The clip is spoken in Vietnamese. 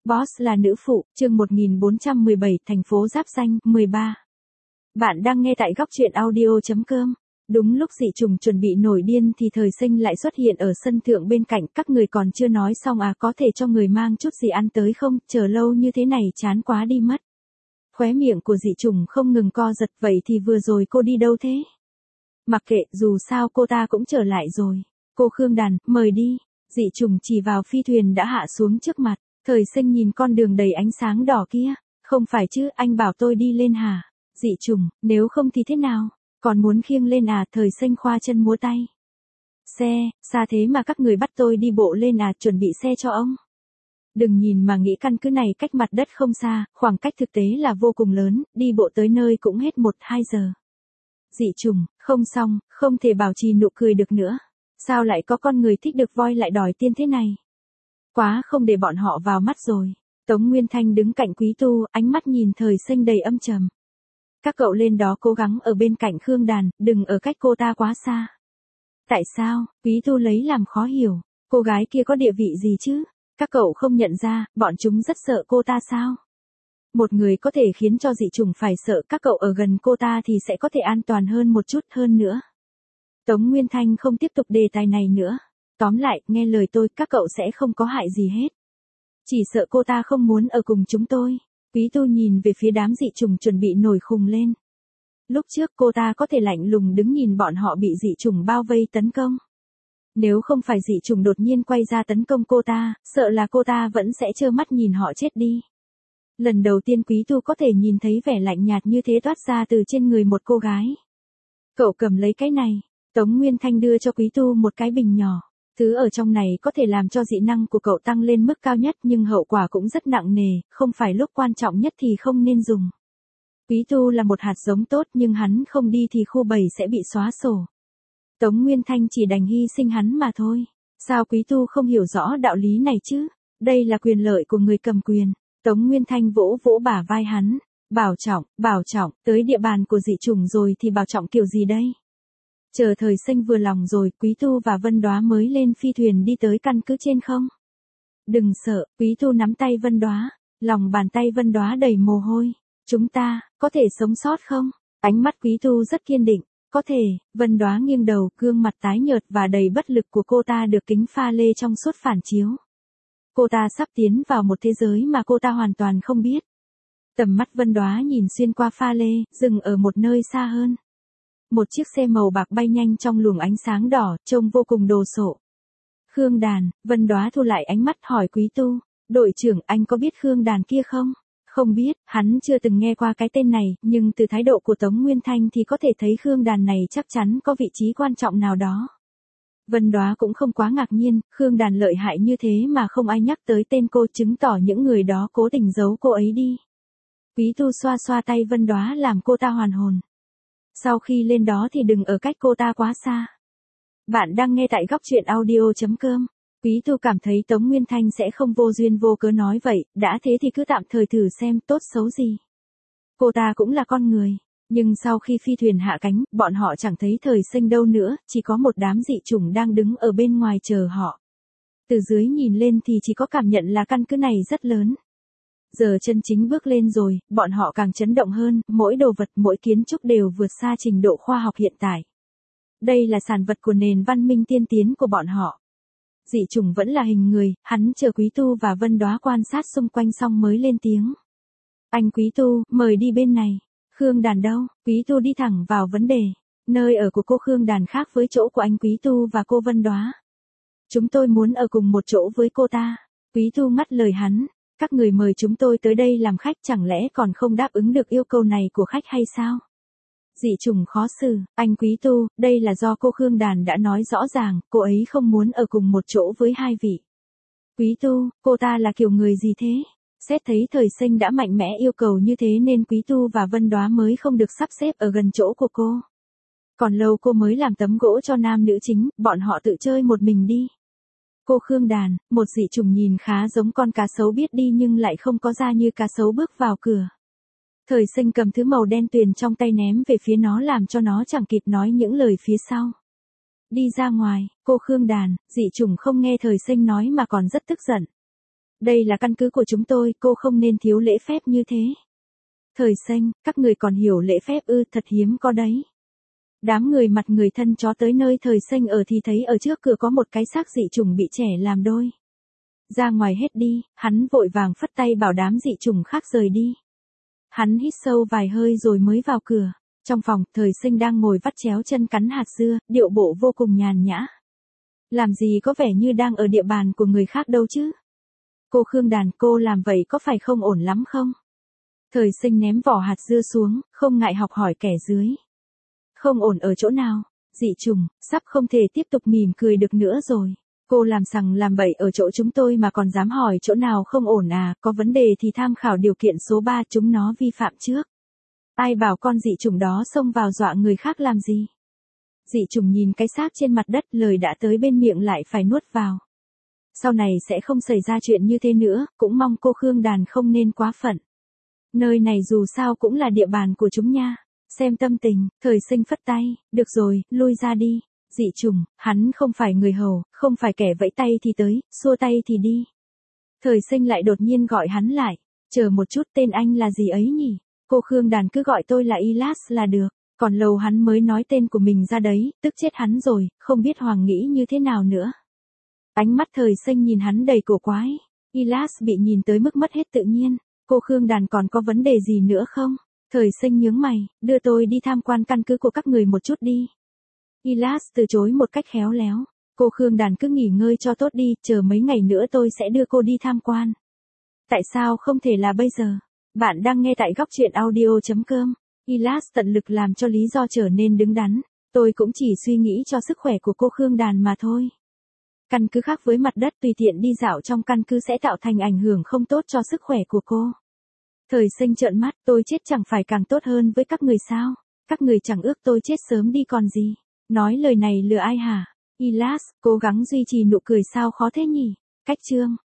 Boss là nữ phụ, chương 1417, thành phố Giáp Ranh, 13. Bạn đang nghe tại góc truyện audio.com. Đúng lúc dị trùng chuẩn bị nổi điên thì Thời Sinh lại xuất hiện ở sân thượng bên cạnh, các người còn chưa nói xong à, có thể cho người mang chút gì ăn tới không, chờ lâu như thế này chán quá đi mất. Khóe miệng của dị trùng không ngừng co giật, vậy thì vừa rồi cô đi đâu thế? Mặc kệ, dù sao cô ta cũng trở lại rồi. Cô Khương Đàn, mời đi. Dị trùng chỉ vào phi thuyền đã hạ xuống trước mặt. Thời Sinh nhìn con đường đầy ánh sáng đỏ kia. Không phải chứ, anh bảo tôi đi lên hả? Dị trùng, nếu không thì thế nào? Còn muốn khiêng lên à? Thời Sinh khoa chân múa tay. Xe, xa thế mà các người bắt tôi đi bộ lên à? Chuẩn bị xe cho ông. Đừng nhìn mà nghĩ căn cứ này cách mặt đất không xa, khoảng cách thực tế là vô cùng lớn, đi bộ tới nơi cũng hết 1-2 giờ. Dị trùng, không xong, không thể bảo trì nụ cười được nữa. Sao lại có con người thích được voi lại đòi tiên thế này? Quá không để bọn họ vào mắt rồi. Tống Nguyên Thanh đứng cạnh Quý Tu, ánh mắt nhìn Thời Sinh đầy âm trầm. Các cậu lên đó cố gắng ở bên cạnh Khương Đàn, đừng ở cách cô ta quá xa. Tại sao? Quý Tu lấy làm khó hiểu. Cô gái kia có địa vị gì chứ? Các cậu không nhận ra, bọn chúng rất sợ cô ta sao? Một người có thể khiến cho dị trùng phải sợ, các cậu ở gần cô ta thì sẽ có thể an toàn hơn một chút hơn nữa. Tống Nguyên Thanh không tiếp tục đề tài này nữa. Tóm lại, nghe lời tôi, các cậu sẽ không có hại gì hết. Chỉ sợ cô ta không muốn ở cùng chúng tôi. Quý Tu nhìn về phía đám dị trùng chuẩn bị nổi khùng lên. Lúc trước cô ta có thể lạnh lùng đứng nhìn bọn họ bị dị trùng bao vây tấn công. Nếu không phải dị trùng đột nhiên quay ra tấn công cô ta, sợ là cô ta vẫn sẽ trơ mắt nhìn họ chết đi. Lần đầu tiên Quý Tu có thể nhìn thấy vẻ lạnh nhạt như thế toát ra từ trên người một cô gái. Cậu cầm lấy cái này. Tống Nguyên Thanh đưa cho Quý Tu một cái bình nhỏ. Thứ ở trong này có thể làm cho dị năng của cậu tăng lên mức cao nhất nhưng hậu quả cũng rất nặng nề, không phải lúc quan trọng nhất thì không nên dùng. Quý Tu là một hạt giống tốt nhưng hắn không đi thì khu 7 sẽ bị xóa sổ. Tống Nguyên Thanh chỉ đành hy sinh hắn mà thôi. Sao Quý Tu không hiểu rõ đạo lý này chứ? Đây là quyền lợi của người cầm quyền. Tống Nguyên Thanh vỗ vỗ bả vai hắn. Bảo trọng, tới địa bàn của dị trùng rồi thì bảo trọng kiểu gì đây? Chờ Thời Sinh vừa lòng rồi, Quý Tu và Vân Đóa mới lên phi thuyền đi tới căn cứ trên không? Đừng sợ, Quý Tu nắm tay Vân Đóa, lòng bàn tay Vân Đóa đầy mồ hôi. Chúng ta, có thể sống sót không? Ánh mắt Quý Tu rất kiên định. Có thể. Vân Đóa nghiêng đầu, gương mặt tái nhợt và đầy bất lực của cô ta được kính pha lê trong suốt phản chiếu. Cô ta sắp tiến vào một thế giới mà cô ta hoàn toàn không biết. Tầm mắt Vân Đóa nhìn xuyên qua pha lê, dừng ở một nơi xa hơn. Một chiếc xe màu bạc bay nhanh trong luồng ánh sáng đỏ, trông vô cùng đồ sộ. Khương Đàn, Vân Đóa thu lại ánh mắt hỏi Quý Tu. Đội trưởng, anh có biết Khương Đàn kia không? Không biết, hắn chưa từng nghe qua cái tên này, nhưng từ thái độ của Tống Nguyên Thanh thì có thể thấy Khương Đàn này chắc chắn có vị trí quan trọng nào đó. Vân Đóa cũng không quá ngạc nhiên, Khương Đàn lợi hại như thế mà không ai nhắc tới tên cô, chứng tỏ những người đó cố tình giấu cô ấy đi. Quý Tu xoa xoa tay Vân Đóa làm cô ta hoàn hồn. Sau khi lên đó thì đừng ở cách cô ta quá xa. Bạn đang nghe tại góc truyện audio.com. Quý Tu cảm thấy Tống Nguyên Thanh sẽ không vô duyên vô cớ nói vậy, đã thế thì cứ tạm thời thử xem tốt xấu gì. Cô ta cũng là con người. Nhưng sau khi phi thuyền hạ cánh, bọn họ chẳng thấy Thời Sinh đâu nữa, chỉ có một đám dị chủng đang đứng ở bên ngoài chờ họ. Từ dưới nhìn lên thì chỉ có cảm nhận là căn cứ này rất lớn. Giờ chân chính bước lên rồi, bọn họ càng chấn động hơn, mỗi đồ vật mỗi kiến trúc đều vượt xa trình độ khoa học hiện tại. Đây là sản vật của nền văn minh tiên tiến của bọn họ. Dị chủng vẫn là hình người, hắn chờ Quý Tu và Vân Đóa quan sát xung quanh xong mới lên tiếng. Anh Quý Tu, mời đi bên này. Khương Đàn đâu? Quý Tu đi thẳng vào vấn đề. Nơi ở của cô Khương Đàn khác với chỗ của anh Quý Tu và cô Vân Đóa. Chúng tôi muốn ở cùng một chỗ với cô ta. Quý Tu ngắt lời hắn. Các người mời chúng tôi tới đây làm khách chẳng lẽ còn không đáp ứng được yêu cầu này của khách hay sao? Dị trùng khó xử, anh Quý Tu, đây là do cô Khương Đàn đã nói rõ ràng, cô ấy không muốn ở cùng một chỗ với hai vị. Quý Tu, cô ta là kiểu người gì thế? Xét thấy Thời Sinh đã mạnh mẽ yêu cầu như thế nên Quý Tu và Vân Đóa mới không được sắp xếp ở gần chỗ của cô. Còn lâu cô mới làm tấm gỗ cho nam nữ chính, bọn họ tự chơi một mình đi. Cô Khương Đàn, một dị trùng nhìn khá giống con cá sấu biết đi nhưng lại không có da như cá sấu bước vào cửa. Thời Sinh cầm thứ màu đen tuyền trong tay ném về phía nó làm cho nó chẳng kịp nói những lời phía sau. Đi ra ngoài, cô Khương Đàn, dị chủng không nghe Thời Sinh nói mà còn rất tức giận. Đây là căn cứ của chúng tôi, cô không nên thiếu lễ phép như thế. Thời Xanh, các người còn hiểu lễ phép ư, thật hiếm có đấy. Đám người mặt người thân chó tới nơi Thời Xanh ở thì thấy ở trước cửa có một cái xác dị chủng bị trẻ làm đôi. Ra ngoài hết đi, hắn vội vàng phất tay bảo đám dị chủng khác rời đi. Hắn hít sâu vài hơi rồi mới vào cửa. Trong phòng, Thời Xanh đang ngồi vắt chéo chân cắn hạt dưa, điệu bộ vô cùng nhàn nhã. Làm gì có vẻ như đang ở địa bàn của người khác đâu chứ. Cô Khương Đàn, cô làm vậy có phải không ổn lắm không? Thời Xanh ném vỏ hạt dưa xuống, không ngại học hỏi kẻ dưới. Không ổn ở chỗ nào? Dị chủng, sắp không thể tiếp tục mỉm cười được nữa rồi. Cô làm sằng làm bậy ở chỗ chúng tôi mà còn dám hỏi chỗ nào không ổn à, có vấn đề thì tham khảo điều kiện số 3, chúng nó vi phạm trước. Ai bảo con dị chủng đó xông vào dọa người khác làm gì? Dị chủng nhìn cái xác trên mặt đất, lời đã tới bên miệng lại phải nuốt vào. Sau này sẽ không xảy ra chuyện như thế nữa, cũng mong cô Khương Đàn không nên quá phận. Nơi này dù sao cũng là địa bàn của chúng nha. Xem tâm tình, Thời Xanh phất tay, được rồi, lui ra đi. Dị chủng, hắn không phải người hầu, không phải kẻ vẫy tay thì tới, xua tay thì đi. Thời Xanh lại đột nhiên gọi hắn lại. Chờ một chút, tên anh là gì ấy nhỉ? Cô Khương Đàn cứ gọi tôi là Ilas là được. Còn lâu hắn mới nói tên của mình ra đấy, tức chết hắn rồi, không biết Hoàng nghĩ như thế nào nữa. Ánh mắt Thời Xanh nhìn hắn đầy cổ quái. Ilas bị nhìn tới mức mất hết tự nhiên. Cô Khương Đàn còn có vấn đề gì nữa không? Thời Xanh nhướng mày, đưa tôi đi tham quan căn cứ của các người một chút đi. Ilas từ chối một cách khéo léo. Cô Khương Đàn cứ nghỉ ngơi cho tốt đi, chờ mấy ngày nữa tôi sẽ đưa cô đi tham quan. Tại sao không thể là bây giờ? Bạn đang nghe tại góc truyện audio.com. Ilas tận lực làm cho lý do trở nên đứng đắn. Tôi cũng chỉ suy nghĩ cho sức khỏe của cô Khương Đàn mà thôi. Căn cứ khác với mặt đất, tùy tiện đi dạo trong căn cứ sẽ tạo thành ảnh hưởng không tốt cho sức khỏe của cô. Thời Xanh trợn mắt, tôi chết chẳng phải càng tốt hơn với các người sao? Các người chẳng ước tôi chết sớm đi còn gì. Nói lời này lừa ai hả? Ilas, cố gắng duy trì nụ cười sao khó thế nhỉ? Cách chương.